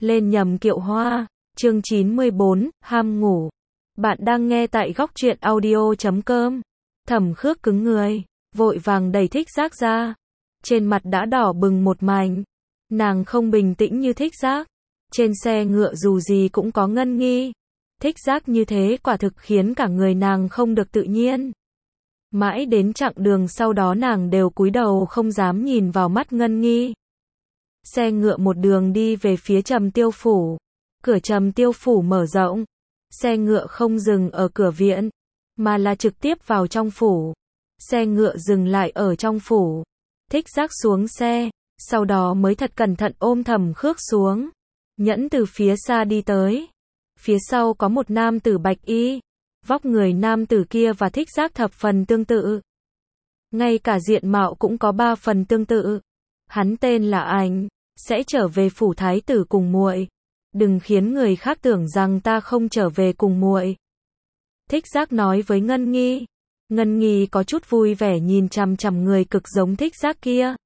Lên nhầm kiệu hoa, chương 94, ham ngủ. Bạn đang nghe tại góc truyện audio.com. Thẩm Khước cứng người, vội vàng đẩy Thích Giác ra. Trên mặt đã đỏ bừng một mảnh. Nàng không bình tĩnh như Thích Giác. Trên xe ngựa dù gì cũng có Ngân Nghi. Thích Giác như thế quả thực khiến cả người nàng không được tự nhiên. Mãi đến chặng đường sau đó nàng đều cúi đầu không dám nhìn vào mắt Ngân Nghi. Xe ngựa một đường đi về phía Trầm Tiêu Phủ. Cửa Trầm Tiêu Phủ mở rộng. Xe ngựa không dừng ở cửa viện, mà là trực tiếp vào trong phủ. Xe ngựa dừng lại ở trong phủ. Thích Giác xuống xe, sau đó mới thật cẩn thận ôm Thẩm Khước xuống. Nhẫn từ phía xa đi tới. Phía sau có một nam tử bạch y. Vóc người nam tử kia và Thích Giác thập phần tương tự. Ngay cả diện mạo cũng có 3 phần tương tự. Hắn tên là Ảnh, sẽ trở về phủ thái tử cùng muội. Đừng khiến người khác tưởng rằng ta không trở về cùng muội. Thích Giác nói với Ngân Nghi. Ngân Nghi có chút vui vẻ nhìn chằm chằm người cực giống Thích Giác kia.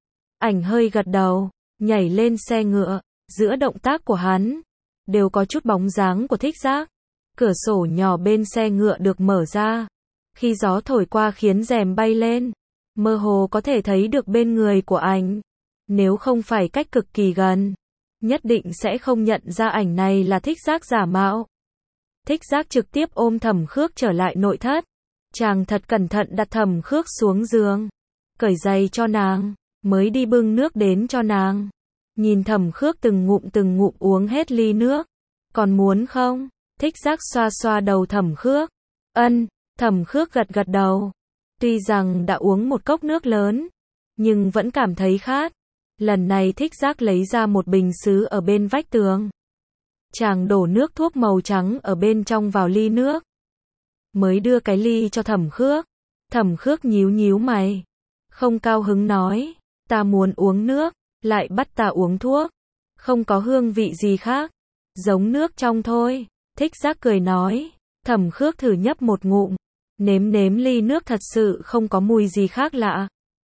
Ảnh hơi gật đầu, nhảy lên xe ngựa. Giữa động tác của hắn đều có chút bóng dáng của Thích Giác. Cửa sổ nhỏ bên xe ngựa được mở ra. Khi gió thổi qua khiến rèm bay lên, mơ hồ có thể thấy được bên người của Ảnh. Nếu không phải cách cực kỳ gần, nhất định sẽ không nhận ra Ảnh này là Thích Giác giả mạo. Thích Giác trực tiếp ôm Thẩm Khước trở lại nội thất. Chàng thật cẩn thận đặt Thẩm Khước xuống giường, cởi giày cho nàng, mới đi bưng nước đến cho nàng. Nhìn Thẩm Khước từng ngụm uống hết ly nước. Còn muốn không? Thích Giác xoa xoa đầu Thẩm Khước. Ân, Thẩm Khước gật gật đầu. Tuy rằng đã uống một cốc nước lớn, nhưng vẫn cảm thấy khát. Lần này Thích Giác lấy ra một bình sứ ở bên vách tường. Chàng đổ nước thuốc màu trắng ở bên trong vào ly nước. Mới đưa cái ly cho Thẩm Khước. Thẩm Khước nhíu nhíu mày. Không cao hứng nói, ta muốn uống nước, lại bắt ta uống thuốc. Không có hương vị gì khác, giống nước trong thôi. Thích Giác cười nói. Thẩm Khước thử nhấp một ngụm. Nếm ly nước thật sự không có mùi gì khác lạ.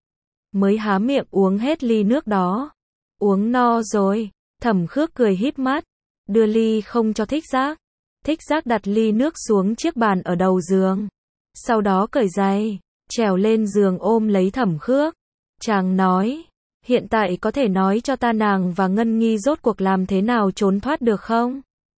Mới há miệng uống hết ly nước đó. Uống no rồi. Thẩm Khước cười híp mắt. Đưa ly không cho Thích Giác. Thích Giác đặt ly nước xuống chiếc bàn ở đầu giường. Sau đó cởi giày, trèo lên giường ôm lấy Thẩm Khước. Chàng nói. Hiện tại có thể nói cho ta nàng và Ngân Nghi rốt cuộc làm thế nào trốn thoát được không?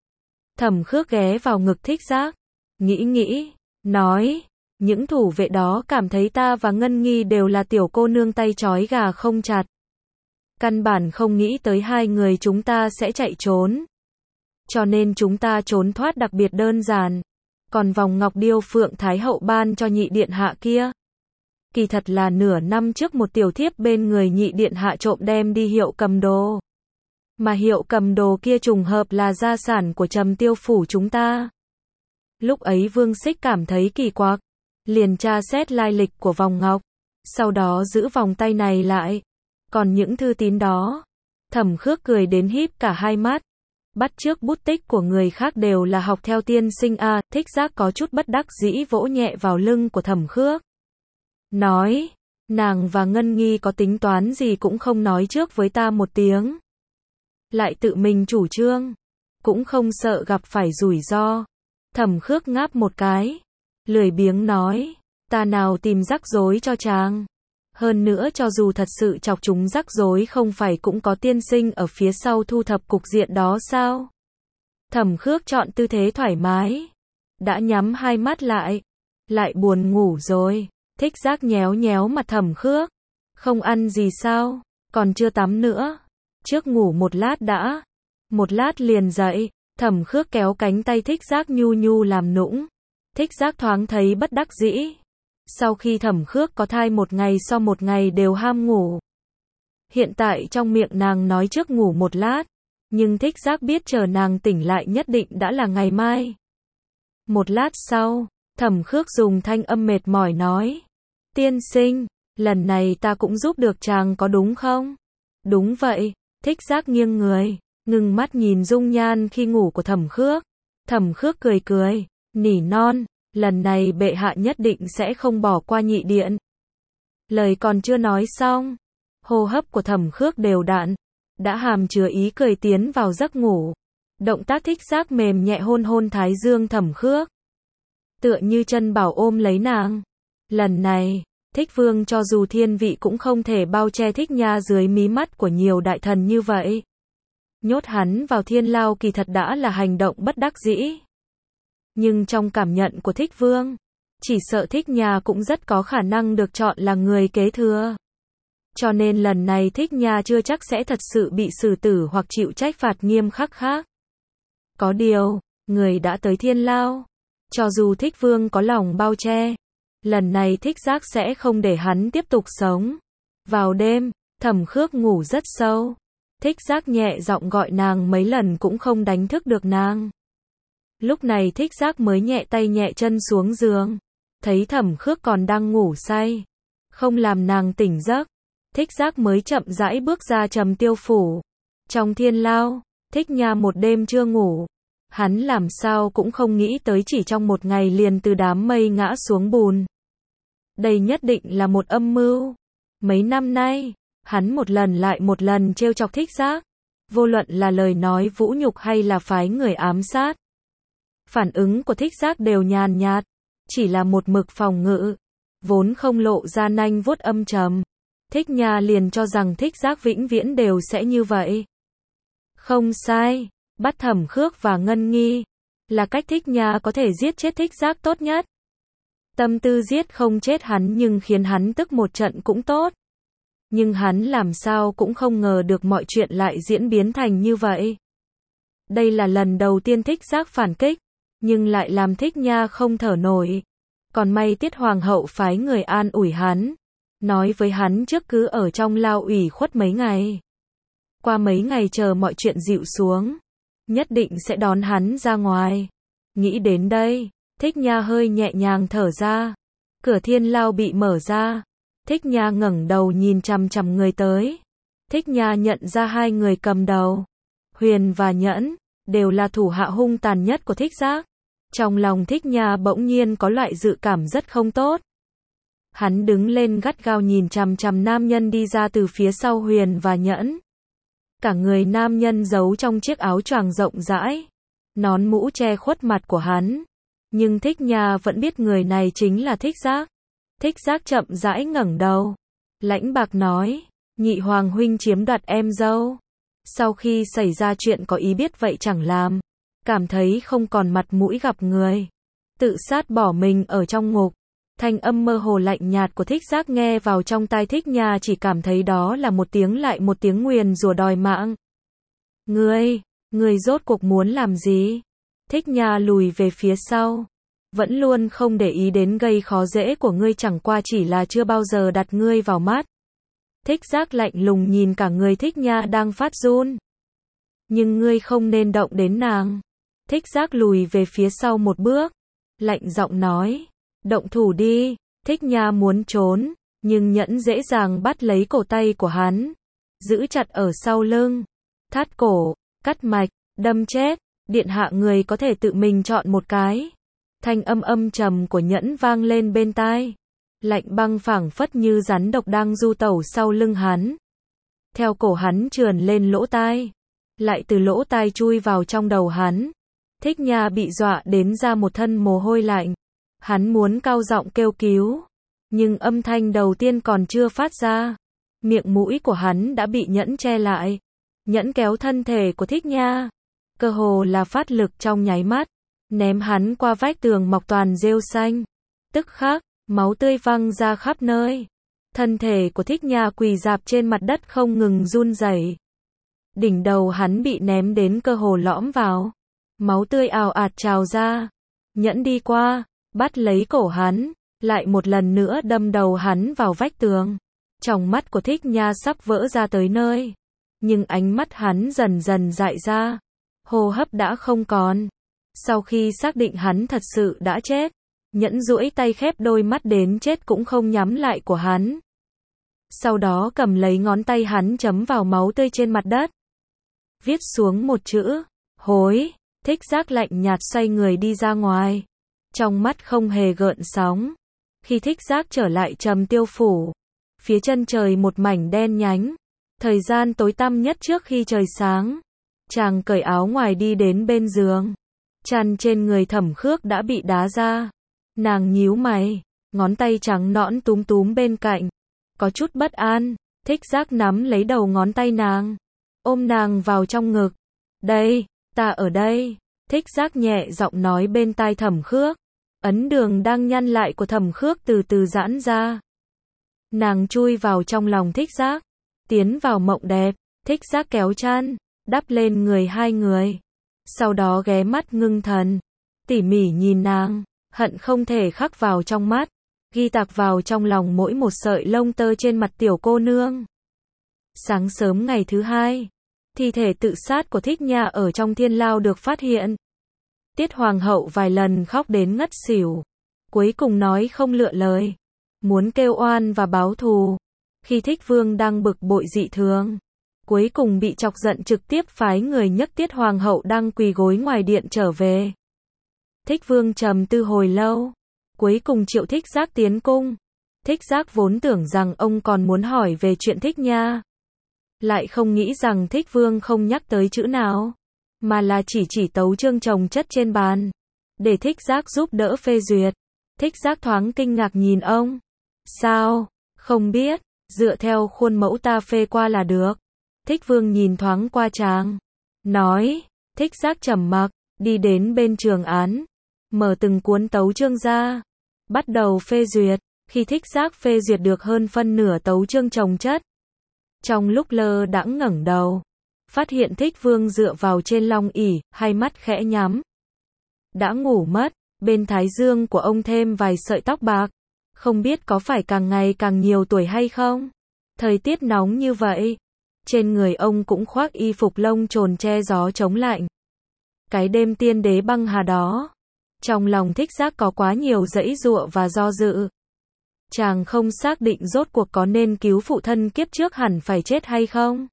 Thẩm Khước ghé vào ngực Thích Giác. Nghĩ, nói. Những thủ vệ đó cảm thấy ta và Ngân Nghi đều là tiểu cô nương tay trói gà không chặt. Căn bản không nghĩ tới hai người chúng ta sẽ chạy trốn. Cho nên chúng ta trốn thoát đặc biệt đơn giản. Còn vòng ngọc điêu Phượng Thái Hậu ban cho nhị điện hạ kia, kỳ thật là nửa năm trước một tiểu thiếp bên người nhị điện hạ trộm đem đi hiệu cầm đồ. Mà hiệu cầm đồ kia trùng hợp là gia sản của Trầm Tiêu Phủ chúng ta. Lúc ấy Vương Xích cảm thấy kỳ quặc, liền tra xét lai lịch của vòng ngọc, sau đó giữ vòng tay này lại. Còn những thư tín đó, Thẩm Khước cười đến híp cả hai mắt. Bắt chước bút tích của người khác đều là học theo tiên sinh a. Thích Giác có chút bất đắc dĩ vỗ nhẹ vào lưng của Thẩm Khước. Nói, nàng và Ngân Nghi có tính toán gì cũng không nói trước với ta một tiếng. Lại tự mình chủ trương, cũng không sợ gặp phải rủi ro. Thẩm Khước ngáp một cái, lười biếng nói, ta nào tìm rắc rối cho chàng. Hơn nữa cho dù thật sự chọc chúng rắc rối không phải cũng có tiên sinh ở phía sau thu thập cục diện đó sao? Thẩm Khước chọn tư thế thoải mái, đã nhắm hai mắt lại buồn ngủ rồi. Thích Giác nhéo mặt Thẩm Khước. Không ăn gì sao? Còn chưa tắm nữa. Trước ngủ một lát đã. Một lát liền dậy. Thẩm Khước kéo cánh tay Thích Giác nhu làm nũng. Thích Giác thoáng thấy bất đắc dĩ. Sau khi Thẩm Khước có thai một ngày so một ngày đều ham ngủ. Hiện tại trong miệng nàng nói trước ngủ một lát. Nhưng Thích Giác biết chờ nàng tỉnh lại nhất định đã là ngày mai. Một lát sau, Thẩm Khước dùng thanh âm mệt mỏi nói. Tiên sinh, lần này ta cũng giúp được chàng có đúng không? Đúng vậy. Thích Giác nghiêng người, ngừng mắt nhìn dung nhan khi ngủ của Thẩm Khước. Thẩm Khước cười, nỉ non, lần này bệ hạ nhất định sẽ không bỏ qua nhị điện. Lời còn chưa nói xong, hô hấp của Thẩm Khước đều đặn, đã hàm chứa ý cười tiến vào giấc ngủ. Động tác thích giác mềm nhẹ hôn hôn thái dương Thẩm Khước. Tựa như chân bảo ôm lấy nàng. Lần này, Thích Vương cho dù thiên vị cũng không thể bao che Thích Nha dưới mí mắt của nhiều đại thần như vậy. Nhốt hắn vào thiên lao kỳ thật đã là hành động bất đắc dĩ. Nhưng trong cảm nhận của Thích Vương, chỉ sợ Thích Nha cũng rất có khả năng được chọn là người kế thừa. Cho nên lần này Thích Nha chưa chắc sẽ thật sự bị xử tử hoặc chịu trách phạt nghiêm khắc khác. Có điều, người đã tới thiên lao. Cho dù Thích Vương có lòng bao che, lần này Thích Giác sẽ không để hắn tiếp tục sống. Vào đêm, Thẩm Khước ngủ rất sâu. Thích Giác nhẹ giọng gọi nàng mấy lần cũng không đánh thức được nàng. Lúc này Thích Giác mới nhẹ tay nhẹ chân xuống giường. Thấy Thẩm Khước còn đang ngủ say. Không làm nàng tỉnh giấc. Thích Giác mới chậm rãi bước ra Trầm Tiêu Phủ. Trong thiên lao, Thích Nha một đêm chưa ngủ. Hắn làm sao cũng không nghĩ tới chỉ trong một ngày liền từ đám mây ngã xuống bùn. Đây nhất định là một âm mưu. Mấy năm nay, hắn một lần lại một lần trêu chọc Thích Giác. Vô luận là lời nói vũ nhục hay là phái người ám sát. Phản ứng của Thích Giác đều nhàn nhạt. Chỉ là một mực phòng ngự. Vốn không lộ ra nanh vuốt âm trầm. Thích Nha liền cho rằng Thích Giác vĩnh viễn đều sẽ như vậy. Không sai. Bắt Thẩm Khước và Ngân Nghi là cách Thích Nha có thể giết chết Thích Giác tốt nhất. Tâm tư giết không chết hắn nhưng khiến hắn tức một trận cũng tốt. Nhưng hắn làm sao cũng không ngờ được mọi chuyện lại diễn biến thành như vậy. Đây là lần đầu tiên Thích Giác phản kích, nhưng lại làm Thích Nha không thở nổi. Còn may Tiết Hoàng hậu phái người an ủi hắn, nói với hắn trước cứ ở trong lao ủy khuất mấy ngày. Qua mấy ngày chờ mọi chuyện dịu xuống, nhất định sẽ đón hắn ra ngoài. Nghĩ đến đây, Thích Nha hơi nhẹ nhàng thở ra. Cửa thiên lao bị mở ra. Thích Nha ngẩng đầu nhìn chằm chằm người tới. Thích Nha nhận ra hai người cầm đầu, Huyền và Nhẫn, đều là thủ hạ hung tàn nhất của Thích Giác. Trong lòng Thích Nha bỗng nhiên có loại dự cảm rất không tốt. Hắn đứng lên gắt gao nhìn chằm chằm nam nhân đi ra từ phía sau Huyền và Nhẫn. Cả người nam nhân giấu trong chiếc áo choàng rộng rãi, nón mũ che khuất mặt của hắn. Nhưng Thích Nha vẫn biết người này chính là Thích Giác. Thích Giác chậm rãi ngẩng đầu, lãnh bạc nói, nhị hoàng huynh chiếm đoạt em dâu. Sau khi xảy ra chuyện có ý biết vậy chẳng làm, cảm thấy không còn mặt mũi gặp người, tự sát bỏ mình ở trong ngục. Thanh âm mơ hồ lạnh nhạt của Thích Giác nghe vào trong tai Thích Nha chỉ cảm thấy đó là một tiếng lại một tiếng nguyền rủa đòi mạng. Ngươi rốt cuộc muốn làm gì? Thích Nha lùi về phía sau. Vẫn luôn không để ý đến gây khó dễ của ngươi, chẳng qua chỉ là chưa bao giờ đặt ngươi vào mắt. Thích Giác lạnh lùng nhìn cả người Thích Nha đang phát run. Nhưng ngươi không nên động đến nàng. Thích Giác lùi về phía sau một bước, lạnh giọng nói, động thủ đi. Thích Nha muốn trốn, nhưng Nhẫn dễ dàng bắt lấy cổ tay của hắn, giữ chặt ở sau lưng, thắt cổ, cắt mạch, đâm chết. Điện hạ người có thể tự mình chọn một cái. Thanh âm âm trầm của Nhẫn vang lên bên tai, lạnh băng phảng phất như rắn độc đang du tẩu sau lưng hắn. Theo cổ hắn trườn lên lỗ tai, lại từ lỗ tai chui vào trong đầu hắn. Thích Nha bị dọa đến ra một thân mồ hôi lạnh. Hắn muốn cao giọng kêu cứu, nhưng âm thanh đầu tiên còn chưa phát ra, miệng mũi của hắn đã bị Nhẫn che lại. Nhẫn kéo thân thể của Thích Nha, cơ hồ là phát lực trong nháy mắt, ném hắn qua vách tường mọc toàn rêu xanh. Tức khắc, máu tươi văng ra khắp nơi. Thân thể của Thích Nha quỳ rạp trên mặt đất không ngừng run rẩy. Đỉnh đầu hắn bị ném đến cơ hồ lõm vào. Máu tươi ào ạt trào ra. Nhẫn đi qua, bắt lấy cổ hắn, lại một lần nữa đâm đầu hắn vào vách tường. Tròng mắt của Thích Nha sắp vỡ ra tới nơi. Nhưng ánh mắt hắn dần dần dại ra. Hô hấp đã không còn. Sau khi xác định hắn thật sự đã chết, Nhẫn duỗi tay khép đôi mắt đến chết cũng không nhắm lại của hắn. Sau đó cầm lấy ngón tay hắn chấm vào máu tươi trên mặt đất. Viết xuống một chữ, hối. Thích Giác lạnh nhạt xoay người đi ra ngoài. Trong mắt không hề gợn sóng. Khi Thích Giác trở lại Trầm Tiêu Phủ, phía chân trời một mảnh đen nhánh. Thời gian tối tăm nhất trước khi trời sáng. Chàng cởi áo ngoài đi đến bên giường. Chăn trên người Thẩm Khước đã bị đá ra. Nàng nhíu mày, ngón tay trắng nõn túm túm bên cạnh. Có chút bất an, Thích Giác nắm lấy đầu ngón tay nàng. Ôm nàng vào trong ngực. Đây, ta ở đây. Thích Giác nhẹ giọng nói bên tai Thẩm Khước. Ấn đường đang nhăn lại của Thẩm Khước từ từ giãn ra. Nàng chui vào trong lòng Thích Giác. Tiến vào mộng đẹp. Thích Giác kéo chăn, đắp lên người hai người. Sau đó ghé mắt ngưng thần. Tỉ mỉ nhìn nàng, hận không thể khắc vào trong mắt. Ghi tạc vào trong lòng mỗi một sợi lông tơ trên mặt tiểu cô nương. Sáng sớm ngày thứ hai, thi thể tự sát của Thích Nha ở trong thiên lao được phát hiện. Tiết Hoàng hậu vài lần khóc đến ngất xỉu. Cuối cùng nói không lựa lời. Muốn kêu oan và báo thù. Khi Thích Vương đang bực bội dị thường, cuối cùng bị chọc giận trực tiếp phái người nhấc Tiết Hoàng hậu đang quỳ gối ngoài điện trở về. Thích Vương trầm tư hồi lâu, cuối cùng triệu Thích Giác tiến cung. Thích Giác vốn tưởng rằng ông còn muốn hỏi về chuyện Thích Nha. Lại không nghĩ rằng Thích Vương không nhắc tới chữ nào, mà là chỉ tấu chương chồng chất trên bàn, để Thích Giác giúp đỡ phê duyệt. Thích Giác thoáng kinh ngạc nhìn ông. Sao? Không biết, dựa theo khuôn mẫu ta phê qua là được. Thích Vương nhìn thoáng qua chàng, nói. Thích Giác trầm mặc, đi đến bên trường án, mở từng cuốn tấu chương ra, bắt đầu phê duyệt. Khi Thích Giác phê duyệt được hơn phân nửa tấu chương chồng chất, trong lúc lơ đãng ngẩng đầu, phát hiện Thích Vương dựa vào trên long ỷ, hai mắt khẽ nhắm. Đã ngủ mất, bên thái dương của ông thêm vài sợi tóc bạc, không biết có phải càng ngày càng nhiều tuổi hay không? Thời tiết nóng như vậy, trên người ông cũng khoác y phục lông trồn che gió chống lạnh. Cái đêm tiên đế băng hà đó, trong lòng Thích Giác có quá nhiều giãy giụa và do dự. Chàng không xác định rốt cuộc có nên cứu phụ thân kiếp trước hẳn phải chết hay không.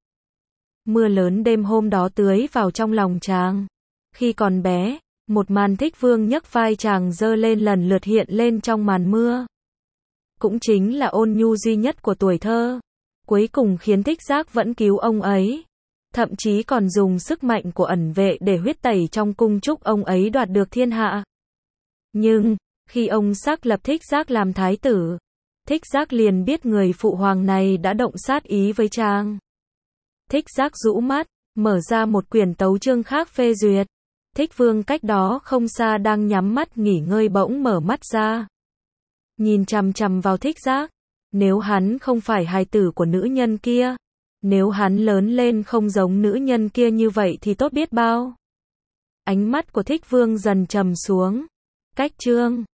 Mưa lớn đêm hôm đó tưới vào trong lòng chàng. Khi còn bé, một màn Thích Vương nhấc vai chàng giơ lên lần lượt hiện lên trong màn mưa. Cũng chính là ôn nhu duy nhất của tuổi thơ. Cuối cùng khiến Thích Giác vẫn cứu ông ấy. Thậm chí còn dùng sức mạnh của ẩn vệ để huyết tẩy trong cung chúc ông ấy đoạt được thiên hạ. Nhưng, khi ông xác lập Thích Giác làm thái tử, Thích Giác liền biết người phụ hoàng này đã động sát ý với chàng. Thích Giác rũ mắt, mở ra một quyển tấu chương khác phê duyệt. Thích Vương cách đó không xa đang nhắm mắt nghỉ ngơi bỗng mở mắt ra. Nhìn chằm chằm vào Thích Giác. Nếu hắn không phải hài tử của nữ nhân kia, nếu hắn lớn lên không giống nữ nhân kia như vậy thì tốt biết bao. Ánh mắt của Thích Vương dần trầm xuống. Cách chương